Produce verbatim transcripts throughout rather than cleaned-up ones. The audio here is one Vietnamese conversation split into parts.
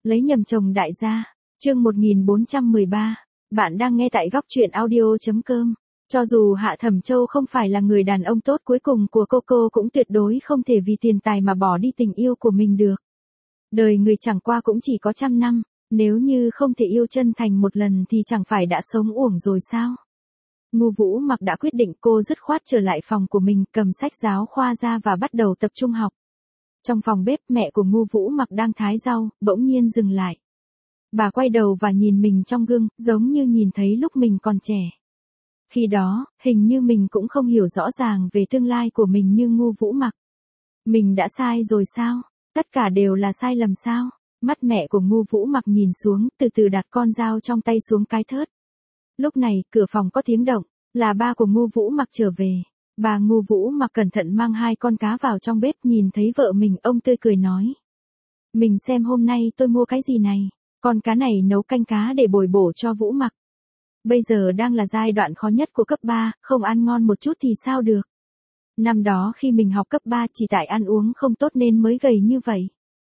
Lấy nhầm chồng đại gia. Chương một nghìn bốn trăm mười ba. Bạn đang nghe tại góc truyện audio chấm com. Cho dù Hạ Thẩm Châu không phải là người đàn ông tốt cuối cùng của cô cô cũng tuyệt đối không thể vì tiền tài mà bỏ đi tình yêu của mình được. Đời người chẳng qua cũng chỉ có trăm năm, nếu như không thể yêu chân thành một lần thì chẳng phải đã sống uổng rồi sao? Ngô Vũ Mặc đã quyết định, cô dứt khoát trở lại phòng của mình, cầm sách giáo khoa ra và bắt đầu tập trung học. Trong phòng bếp, mẹ của Ngô Vũ Mặc đang thái rau, bỗng nhiên dừng lại. Bà quay đầu và nhìn mình trong gương, giống như nhìn thấy lúc mình còn trẻ. Khi đó, hình như mình cũng không hiểu rõ ràng về tương lai của mình như Ngô Vũ Mặc. Mình đã sai rồi sao? Tất cả đều là sai lầm sao? Mắt mẹ của Ngô Vũ Mặc nhìn xuống, từ từ đặt con dao trong tay xuống cái thớt. Lúc này, cửa phòng có tiếng động, là ba của Ngô Vũ Mặc trở về. Bà Ngô Vũ Mặc cẩn thận mang hai con cá vào trong bếp, nhìn thấy vợ mình, ông tươi cười nói. Mình xem hôm nay tôi mua cái gì này, con cá này nấu canh cá để bồi bổ cho Vũ Mặc. Bây giờ đang là giai đoạn khó nhất của cấp ba, không ăn ngon một chút thì sao được. Năm đó khi mình học cấp ba chỉ tại ăn uống không tốt nên mới gầy như vậy.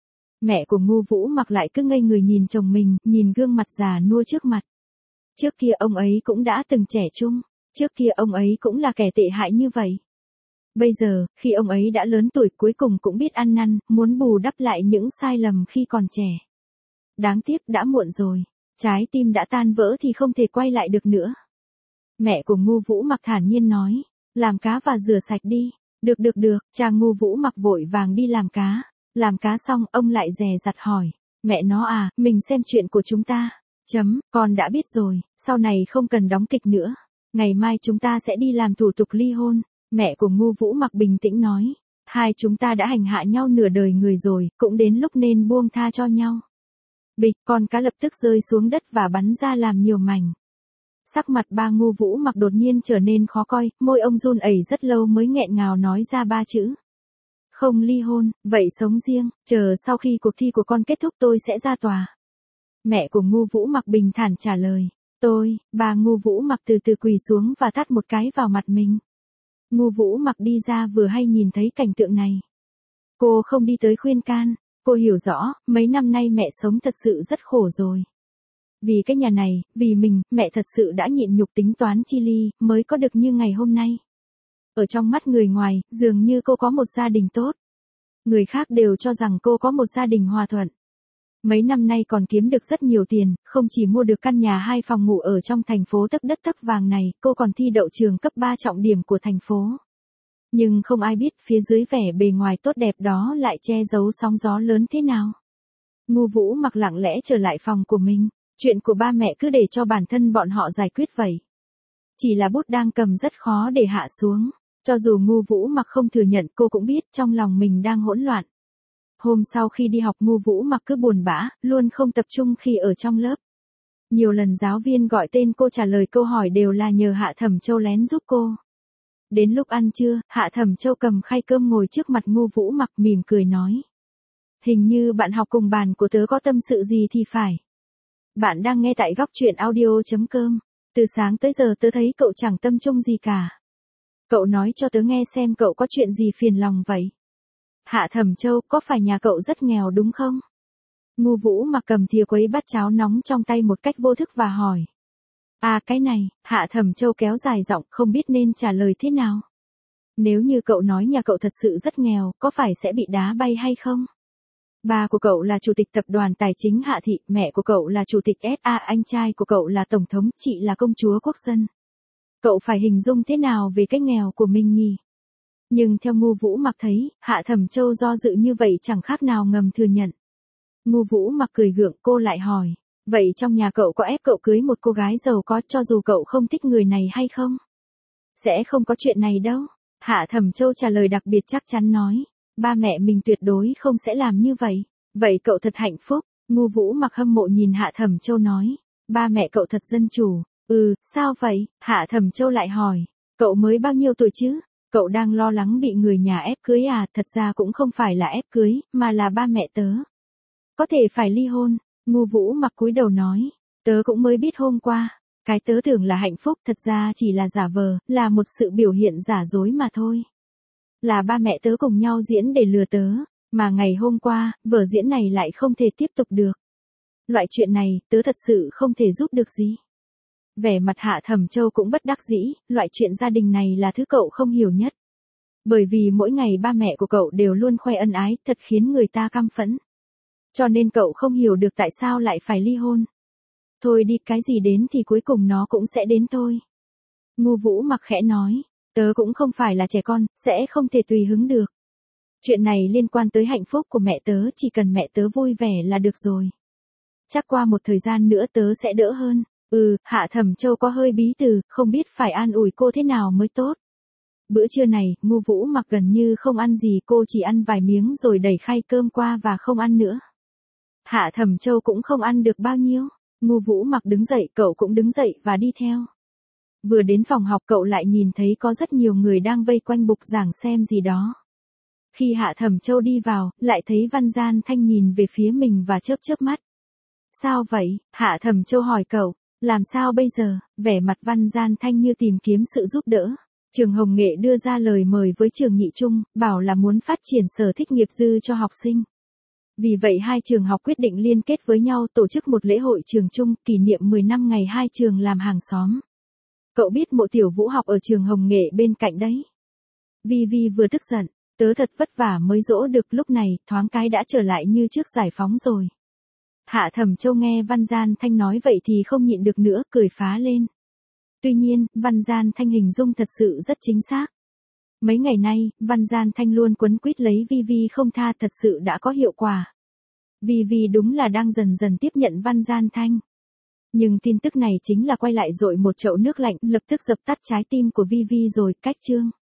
Mẹ của Ngô Vũ Mặc lại cứ ngây người nhìn chồng mình, nhìn gương mặt già nua trước mặt. Trước kia ông ấy cũng đã từng trẻ trung, trước kia ông ấy cũng là kẻ tệ hại như vậy. Bây giờ, khi ông ấy đã lớn tuổi cuối cùng cũng biết ăn năn, muốn bù đắp lại những sai lầm khi còn trẻ. Đáng tiếc đã muộn rồi, trái tim đã tan vỡ thì không thể quay lại được nữa. Mẹ của Ngô Vũ Mặc thản nhiên nói, làm cá và rửa sạch đi. Được được được, cha Ngô Vũ Mặc vội vàng đi làm cá. Làm cá xong, ông lại dè dặt hỏi, mẹ nó à, mình xem chuyện của chúng ta. Chấm, con đã biết rồi, sau này không cần đóng kịch nữa. Ngày mai chúng ta sẽ đi làm thủ tục ly hôn. Mẹ của Ngô Vũ Mặc bình tĩnh nói, hai chúng ta đã hành hạ nhau nửa đời người rồi, cũng đến lúc nên buông tha cho nhau. Bịch, con cá lập tức rơi xuống đất và bắn ra làm nhiều mảnh. Sắc mặt ba Ngô Vũ Mặc đột nhiên trở nên khó coi, môi ông run ẩy rất lâu mới nghẹn ngào nói ra ba chữ. Không ly hôn, vậy sống riêng, chờ sau khi cuộc thi của con kết thúc tôi sẽ ra tòa. Mẹ của Ngô Vũ Mặc bình thản trả lời, tôi, bà Ngô Vũ Mặc từ từ quỳ xuống và tát một cái vào mặt mình. Ngô Vũ Mặc đi ra vừa hay nhìn thấy cảnh tượng này. Cô không đi tới khuyên can, cô hiểu rõ, mấy năm nay mẹ sống thật sự rất khổ rồi. Vì cái nhà này, vì mình, mẹ thật sự đã nhịn nhục tính toán chi ly, mới có được như ngày hôm nay. Ở trong mắt người ngoài, dường như cô có một gia đình tốt. Người khác đều cho rằng cô có một gia đình hòa thuận. Mấy năm nay còn kiếm được rất nhiều tiền, không chỉ mua được căn nhà hai phòng ngủ ở trong thành phố tấc đất tấc vàng này, cô còn thi đậu trường cấp ba trọng điểm của thành phố. Nhưng không ai biết phía dưới vẻ bề ngoài tốt đẹp đó lại che giấu sóng gió lớn thế nào. Ngô Vũ Mặc lặng lẽ trở lại phòng của mình, chuyện của ba mẹ cứ để cho bản thân bọn họ giải quyết vậy. Chỉ là bút đang cầm rất khó để hạ xuống. Cho dù Ngô Vũ Mặc không thừa nhận, cô cũng biết trong lòng mình đang hỗn loạn. Hôm sau khi đi học, Ngô Vũ Mặc cứ buồn bã, luôn không tập trung khi ở trong lớp. Nhiều lần giáo viên gọi tên cô trả lời câu hỏi đều là nhờ Hạ Thẩm Châu lén giúp cô. Đến lúc ăn trưa, Hạ Thẩm Châu cầm khay cơm ngồi trước mặt Ngô Vũ Mặc mỉm cười nói. Hình như bạn học cùng bàn của tớ có tâm sự gì thì phải. Bạn đang nghe tại góc truyện audio chấm com. Từ sáng tới giờ tớ thấy cậu chẳng tâm trung gì cả. Cậu nói cho tớ nghe xem cậu có chuyện gì phiền lòng vậy. Hạ Thẩm Châu, có phải nhà cậu rất nghèo đúng không? Ngô Vũ Mặc cầm thìa quấy bát cháo nóng trong tay một cách vô thức và hỏi. À cái này, Hạ Thẩm Châu kéo dài giọng, không biết nên trả lời thế nào. Nếu như cậu nói nhà cậu thật sự rất nghèo, có phải sẽ bị đá bay hay không? Ba của cậu là chủ tịch tập đoàn tài chính Hạ Thị, mẹ của cậu là chủ tịch ét a, anh trai của cậu là tổng thống, chị là công chúa quốc dân. Cậu phải hình dung thế nào về cái nghèo của mình nhỉ? Nhưng theo Ngô Vũ Mặc thấy, Hạ Thẩm Châu do dự như vậy chẳng khác nào ngầm thừa nhận. Ngô Vũ Mặc cười gượng, cô lại hỏi, vậy trong nhà cậu có ép cậu cưới một cô gái giàu có cho dù cậu không thích người này hay không? Sẽ không có chuyện này đâu. Hạ Thẩm Châu trả lời đặc biệt chắc chắn nói, ba mẹ mình tuyệt đối không sẽ làm như vậy. Vậy cậu thật hạnh phúc. Ngô Vũ Mặc hâm mộ nhìn Hạ Thẩm Châu nói, ba mẹ cậu thật dân chủ. Ừ, sao vậy? Hạ Thẩm Châu lại hỏi, cậu mới bao nhiêu tuổi chứ? Cậu đang lo lắng bị người nhà ép cưới à? Thật ra cũng không phải là ép cưới, mà là ba mẹ tớ có thể phải ly hôn. Ngô Vũ Mặc cúi đầu nói, tớ cũng mới biết hôm qua. Cái tớ tưởng là hạnh phúc thật ra chỉ là giả vờ, là một sự biểu hiện giả dối mà thôi. Là ba mẹ tớ cùng nhau diễn để lừa tớ, mà ngày hôm qua, vở diễn này lại không thể tiếp tục được. Loại chuyện này, tớ thật sự không thể giúp được gì. Vẻ mặt Hạ Thẩm Châu cũng bất đắc dĩ, loại chuyện gia đình này là thứ cậu không hiểu nhất. Bởi vì mỗi ngày ba mẹ của cậu đều luôn khoe ân ái, thật khiến người ta căm phẫn. Cho nên cậu không hiểu được tại sao lại phải ly hôn. Thôi đi, cái gì đến thì cuối cùng nó cũng sẽ đến thôi. Ngô Vũ Mặc khẽ nói, tớ cũng không phải là trẻ con, sẽ không thể tùy hứng được. Chuyện này liên quan tới hạnh phúc của mẹ tớ, chỉ cần mẹ tớ vui vẻ là được rồi. Chắc qua một thời gian nữa tớ sẽ đỡ hơn. Ừ, Hạ Thẩm Châu có hơi bí từ, không biết phải an ủi cô thế nào mới tốt. Bữa trưa này, Ngô Vũ Mặc gần như không ăn gì, cô chỉ ăn vài miếng rồi đẩy khay cơm qua và không ăn nữa. Hạ Thẩm Châu cũng không ăn được bao nhiêu. Ngô Vũ Mặc đứng dậy, cậu cũng đứng dậy và đi theo. Vừa đến phòng học cậu lại nhìn thấy có rất nhiều người đang vây quanh bục giảng xem gì đó. Khi Hạ Thẩm Châu đi vào, lại thấy Văn Gian Thanh nhìn về phía mình và chớp chớp mắt. Sao vậy? Hạ Thẩm Châu hỏi cậu. Làm sao bây giờ? Vẻ mặt Văn Gian Thanh như tìm kiếm sự giúp đỡ. Trường Hồng Nghệ đưa ra lời mời với trường Nhị Trung, bảo là muốn phát triển sở thích nghiệp dư cho học sinh. Vì vậy hai trường học quyết định liên kết với nhau tổ chức một lễ hội trường chung kỷ niệm mười năm ngày hai trường làm hàng xóm. Cậu biết Mộ Tiểu Vũ học ở trường Hồng Nghệ bên cạnh đấy. Vi Vi vừa tức giận, tớ thật vất vả mới dỗ được, lúc này thoáng cái đã trở lại như trước giải phóng rồi. Hạ Thẩm Châu nghe Văn Gian Thanh nói vậy thì không nhịn được nữa, cười phá lên. Tuy nhiên, Văn Gian Thanh hình dung thật sự rất chính xác. Mấy ngày nay, Văn Gian Thanh luôn quấn quýt lấy Vi Vi không tha, thật sự đã có hiệu quả. Vi Vi đúng là đang dần dần tiếp nhận Văn Gian Thanh. Nhưng tin tức này chính là quay lại dội một chậu nước lạnh, lập tức dập tắt trái tim của Vi Vi rồi, cách chương.